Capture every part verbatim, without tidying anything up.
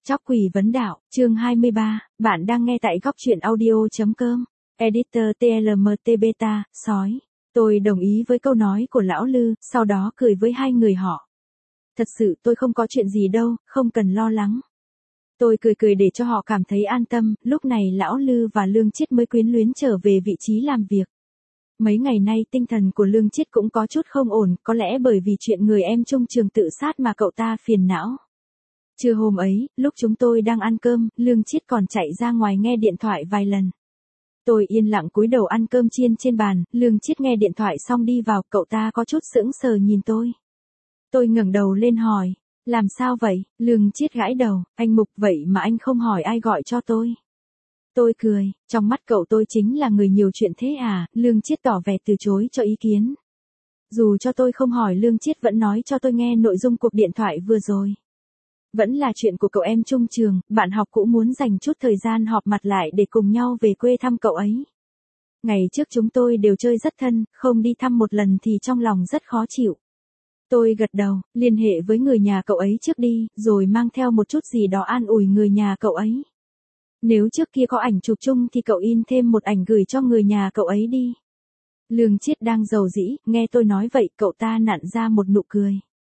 Chóc quỷ vấn đạo, chương hai mươi ba, bạn đang nghe tại góc truyện audio.com. Editor tê lờ em tê Beta, sói. Tôi đồng ý với câu nói của lão Lư, sau đó cười với hai người họ. Thật sự tôi không có chuyện gì đâu, không cần lo lắng. Tôi cười cười để cho họ cảm thấy an tâm, lúc này lão Lư và Lương Chiết mới quyến luyến trở về vị trí làm việc. Mấy ngày nay tinh thần của Lương Chiết cũng có chút không ổn, có lẽ bởi vì chuyện người em chung trường tự sát mà cậu ta phiền não. Trưa hôm ấy, lúc chúng tôi đang ăn cơm, Lương Chiết còn chạy ra ngoài nghe điện thoại vài lần. Tôi yên lặng cúi đầu ăn cơm chiên trên bàn, Lương Chiết nghe điện thoại xong đi vào, cậu ta có chút sững sờ nhìn tôi. Tôi ngẩng đầu lên hỏi, làm sao vậy? Lương Chiết gãi đầu, anh Mục vậy mà anh không hỏi ai gọi cho tôi. Tôi cười, trong mắt cậu tôi chính là người nhiều chuyện thế à? Lương Chiết tỏ vẻ từ chối cho ý kiến. Dù cho tôi không hỏi, Lương Chiết vẫn nói cho tôi nghe nội dung cuộc điện thoại vừa rồi. Vẫn là chuyện của cậu em chung trường, bạn học cũ muốn dành chút thời gian họp mặt lại để cùng nhau về quê thăm cậu ấy. Ngày trước chúng tôi đều chơi rất thân, không đi thăm một lần thì trong lòng rất khó chịu. Tôi gật đầu, liên hệ với người nhà cậu ấy trước đi, rồi mang theo một chút gì đó an ủi người nhà cậu ấy. Nếu trước kia có ảnh chụp chung thì cậu in thêm một ảnh gửi cho người nhà cậu ấy đi. Lương Chiết đang rầu rĩ, nghe tôi nói vậy cậu ta nặn ra một nụ cười.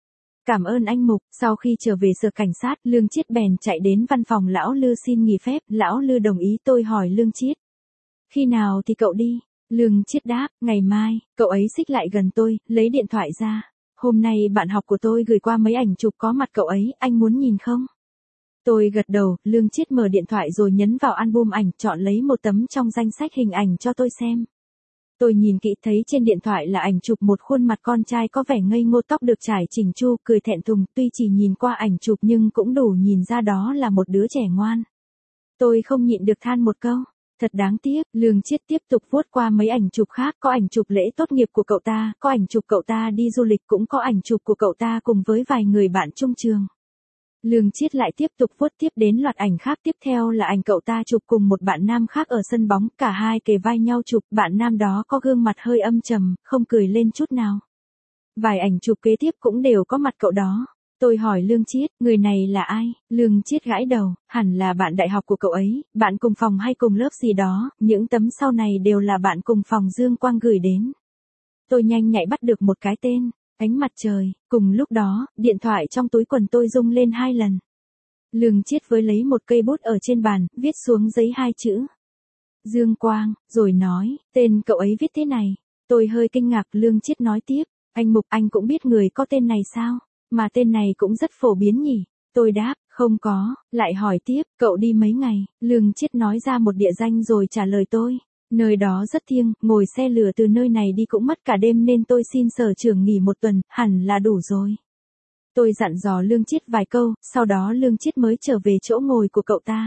Cảm ơn anh Mục. Sau khi trở về sở cảnh sát, Lương Chiết bèn chạy đến văn phòng lão Lư xin nghỉ phép, lão Lư đồng ý. Tôi hỏi Lương Chiết, khi nào thì cậu đi? Lương Chiết đáp, ngày mai. Cậu ấy xích lại gần tôi, lấy điện thoại ra. Hôm nay bạn học của tôi gửi qua mấy ảnh chụp có mặt cậu ấy, anh muốn nhìn không? Tôi gật đầu, Lương Chiết mở điện thoại rồi nhấn vào album ảnh, chọn lấy một tấm trong danh sách hình ảnh cho tôi xem. Tôi nhìn kỹ thấy trên điện thoại là ảnh chụp một khuôn mặt con trai có vẻ ngây ngô, tóc được trải chỉnh chu, cười thẹn thùng, tuy chỉ nhìn qua ảnh chụp nhưng cũng đủ nhìn ra đó là một đứa trẻ ngoan. Tôi không nhịn được than một câu, thật đáng tiếc. Lương Chiết tiếp tục vuốt qua mấy ảnh chụp khác, có ảnh chụp lễ tốt nghiệp của cậu ta, có ảnh chụp cậu ta đi du lịch, cũng có ảnh chụp của cậu ta cùng với vài người bạn chung trường. Lương Chiết lại tiếp tục vuốt tiếp đến loạt ảnh khác, tiếp theo là ảnh cậu ta chụp cùng một bạn nam khác ở sân bóng, cả hai kề vai nhau chụp, bạn nam đó có gương mặt hơi âm trầm, không cười lên chút nào. Vài ảnh chụp kế tiếp cũng đều có mặt cậu đó. Tôi hỏi Lương Chiết, người này là ai? Lương Chiết gãi đầu, hẳn là bạn đại học của cậu ấy, bạn cùng phòng hay cùng lớp gì đó, những tấm sau này đều là bạn cùng phòng Dương Quang gửi đến. Tôi nhanh nhạy bắt được một cái tên. Ánh mặt trời. Cùng lúc đó, điện thoại trong túi quần tôi rung lên hai lần. Lương Chiết với lấy một cây bút ở trên bàn, viết xuống giấy hai chữ Dương Quang, rồi nói, tên cậu ấy viết thế này. Tôi hơi kinh ngạc. Lương Chiết nói tiếp, anh Mục, anh cũng biết người có tên này sao? Mà tên này cũng rất phổ biến nhỉ? Tôi đáp, không có. Lại hỏi tiếp, cậu đi mấy ngày? Lương Chiết nói ra một địa danh rồi trả lời tôi. Nơi đó rất thiêng, ngồi xe lửa từ nơi này đi cũng mất cả đêm nên tôi xin sở trưởng nghỉ một tuần, hẳn là đủ rồi. Tôi dặn dò Lương Chiết vài câu, sau đó Lương Chiết mới trở về chỗ ngồi của cậu ta.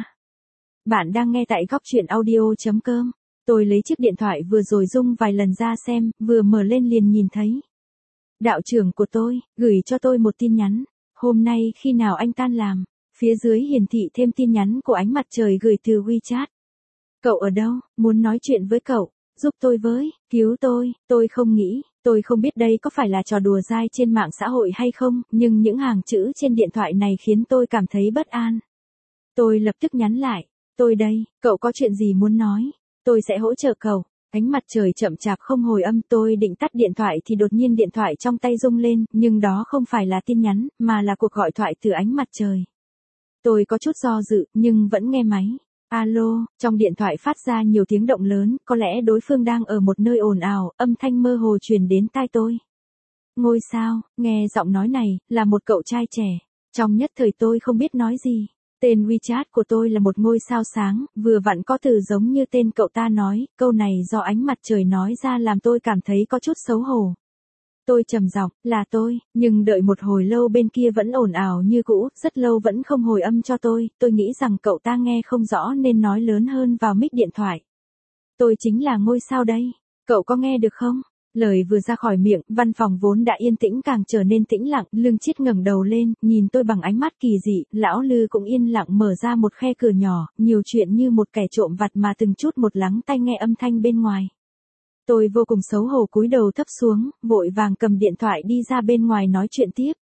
Bạn đang nghe tại góc truyện audio.com. Tôi lấy chiếc điện thoại vừa rồi rung vài lần ra xem, vừa mở lên liền nhìn thấy. Đạo trưởng của tôi, gửi cho tôi một tin nhắn. Hôm nay khi nào anh tan làm? Phía dưới hiển thị thêm tin nhắn của Ánh Mặt Trời gửi từ WeChat. Cậu ở đâu? Muốn nói chuyện với cậu. Giúp tôi với, cứu tôi. Tôi không nghĩ, tôi không biết đây có phải là trò đùa dai trên mạng xã hội hay không, nhưng những hàng chữ trên điện thoại này khiến tôi cảm thấy bất an. Tôi lập tức nhắn lại, tôi đây, cậu có chuyện gì muốn nói? Tôi sẽ hỗ trợ cậu. Ánh Mặt Trời chậm chạp không hồi âm. Tôi định tắt điện thoại thì đột nhiên điện thoại trong tay rung lên, nhưng đó không phải là tin nhắn, mà là cuộc gọi thoại từ Ánh Mặt Trời. Tôi có chút do dự, nhưng vẫn nghe máy. Alo, trong điện thoại phát ra nhiều tiếng động lớn, có lẽ đối phương đang ở một nơi ồn ào, âm thanh mơ hồ truyền đến tai tôi. Ngôi sao, nghe giọng nói này, là một cậu trai trẻ. Trong nhất thời tôi không biết nói gì. Tên WeChat của tôi là một ngôi sao sáng, vừa vặn có từ giống như tên cậu ta nói, câu này do Ánh Mặt Trời nói ra làm tôi cảm thấy có chút xấu hổ. Tôi trầm giọng, là tôi, nhưng đợi một hồi lâu bên kia vẫn ồn ào như cũ, rất lâu vẫn không hồi âm cho tôi, tôi nghĩ rằng cậu ta nghe không rõ nên nói lớn hơn vào mic điện thoại. Tôi chính là ngôi sao đây, cậu có nghe được không? Lời vừa ra khỏi miệng, văn phòng vốn đã yên tĩnh càng trở nên tĩnh lặng. Lương Chiết ngẩng đầu lên, nhìn tôi bằng ánh mắt kỳ dị, lão Lư cũng yên lặng mở ra một khe cửa nhỏ, nhiều chuyện như một kẻ trộm vặt mà từng chút một lắng tai nghe âm thanh bên ngoài. Tôi vô cùng xấu hổ cúi đầu thấp xuống, vội vàng cầm điện thoại đi ra bên ngoài nói chuyện tiếp.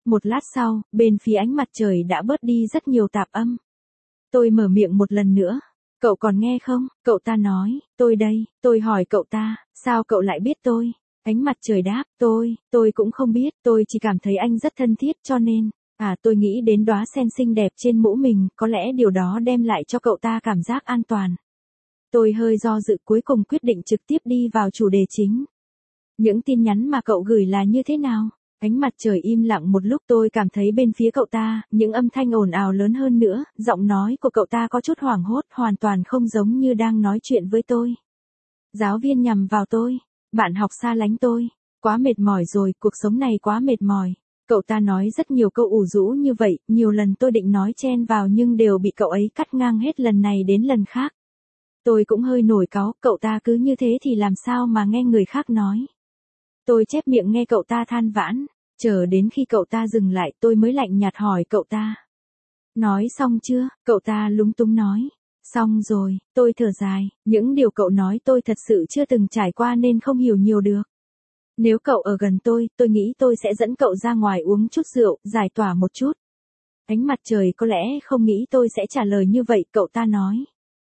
Một lát sau, bên phía ánh mặt trời đã bớt đi rất nhiều tạp âm. Tôi mở miệng một lần nữa. Cậu còn nghe không? Cậu ta nói, tôi đây. Tôi hỏi cậu ta, sao cậu lại biết tôi? Ánh mặt trời đáp, tôi, tôi cũng không biết, tôi chỉ cảm thấy anh rất thân thiết cho nên, à tôi nghĩ đến đóa sen xinh đẹp trên mũ mình, có lẽ điều đó đem lại cho cậu ta cảm giác an toàn. Tôi hơi do dự cuối cùng quyết định trực tiếp đi vào chủ đề chính. Những tin nhắn mà cậu gửi là như thế nào? Ánh mặt trời im lặng một lúc, tôi cảm thấy bên phía cậu ta, những âm thanh ồn ào lớn hơn nữa, giọng nói của cậu ta có chút hoảng hốt, hoàn toàn không giống như đang nói chuyện với tôi. Giáo viên nhằm vào tôi, bạn học xa lánh tôi, quá mệt mỏi rồi, cuộc sống này quá mệt mỏi. Cậu ta nói rất nhiều câu ủ rũ như vậy, nhiều lần tôi định nói chen vào nhưng đều bị cậu ấy cắt ngang hết lần này đến lần khác. Tôi cũng hơi nổi cáu, cậu ta cứ như thế thì làm sao mà nghe người khác nói. Tôi chép miệng nghe cậu ta than vãn, chờ đến khi cậu ta dừng lại tôi mới lạnh nhạt hỏi cậu ta. Nói xong chưa? Cậu ta lúng túng nói. Xong rồi, tôi thở dài, những điều cậu nói tôi thật sự chưa từng trải qua nên không hiểu nhiều được. Nếu cậu ở gần tôi, tôi nghĩ tôi sẽ dẫn cậu ra ngoài uống chút rượu, giải tỏa một chút. Ánh mặt trời có lẽ không nghĩ tôi sẽ trả lời như vậy, cậu ta nói.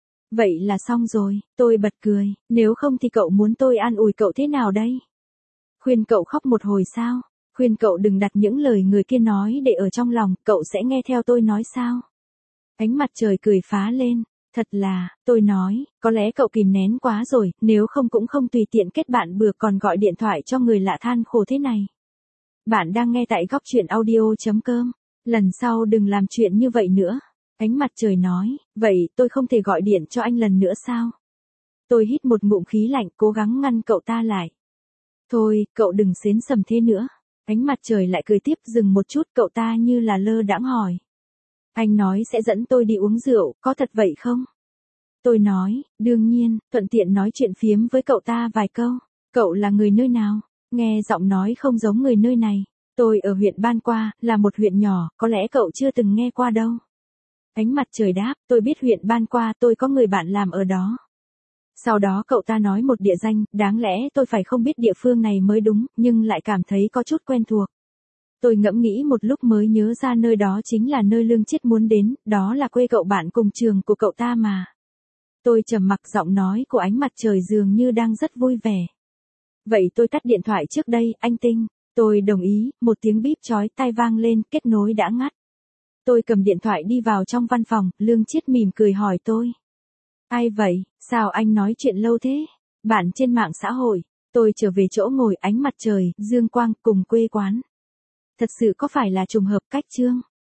Vậy là xong rồi, tôi bật cười, nếu không thì cậu muốn tôi an ủi cậu thế nào đây? Khuyên cậu khóc một hồi sao? Khuyên cậu đừng đặt những lời người kia nói để ở trong lòng, cậu sẽ nghe theo tôi nói sao? Ánh mặt trời cười phá lên, thật là, tôi nói, có lẽ cậu kìm nén quá rồi, nếu không cũng không tùy tiện kết bạn bừa còn gọi điện thoại cho người lạ than khổ thế này. Bạn đang nghe tại góc truyện audio chấm com, lần sau đừng làm chuyện như vậy nữa. Ánh mặt trời nói, vậy tôi không thể gọi điện cho anh lần nữa sao? Tôi hít một ngụm khí lạnh cố gắng ngăn cậu ta lại. Thôi, cậu đừng xến sầm thế nữa. Ánh mặt trời lại cười tiếp, dừng một chút, cậu ta như là lơ đãng hỏi. Anh nói sẽ dẫn tôi đi uống rượu, có thật vậy không? Tôi nói, đương nhiên, thuận tiện nói chuyện phiếm với cậu ta vài câu. Cậu là người nơi nào? Nghe giọng nói không giống người nơi này. Tôi ở huyện Ban Qua, là một huyện nhỏ, có lẽ cậu chưa từng nghe qua đâu. Ánh mặt trời đáp, tôi biết huyện Ban Qua, tôi có người bạn làm ở đó. Sau đó cậu ta nói một địa danh, đáng lẽ tôi phải không biết địa phương này mới đúng, nhưng lại cảm thấy có chút quen thuộc. Tôi ngẫm nghĩ một lúc mới nhớ ra nơi đó chính là nơi Lương Chiết muốn đến, đó là quê cậu bạn cùng trường của cậu ta mà. Tôi trầm mặc, giọng nói của ánh mặt trời dường như đang rất vui vẻ. Vậy tôi tắt điện thoại trước đây, anh Tinh. Tôi đồng ý, một tiếng bíp chói tai vang lên, kết nối đã ngắt. Tôi cầm điện thoại đi vào trong văn phòng, Lương Chiết mỉm cười hỏi tôi. Ai vậy, sao anh nói chuyện lâu thế? Bạn trên mạng xã hội. Tôi trở về chỗ ngồi, ánh mặt trời, dương quang, cùng quê quán. Thật sự có phải là trùng hợp cách chương?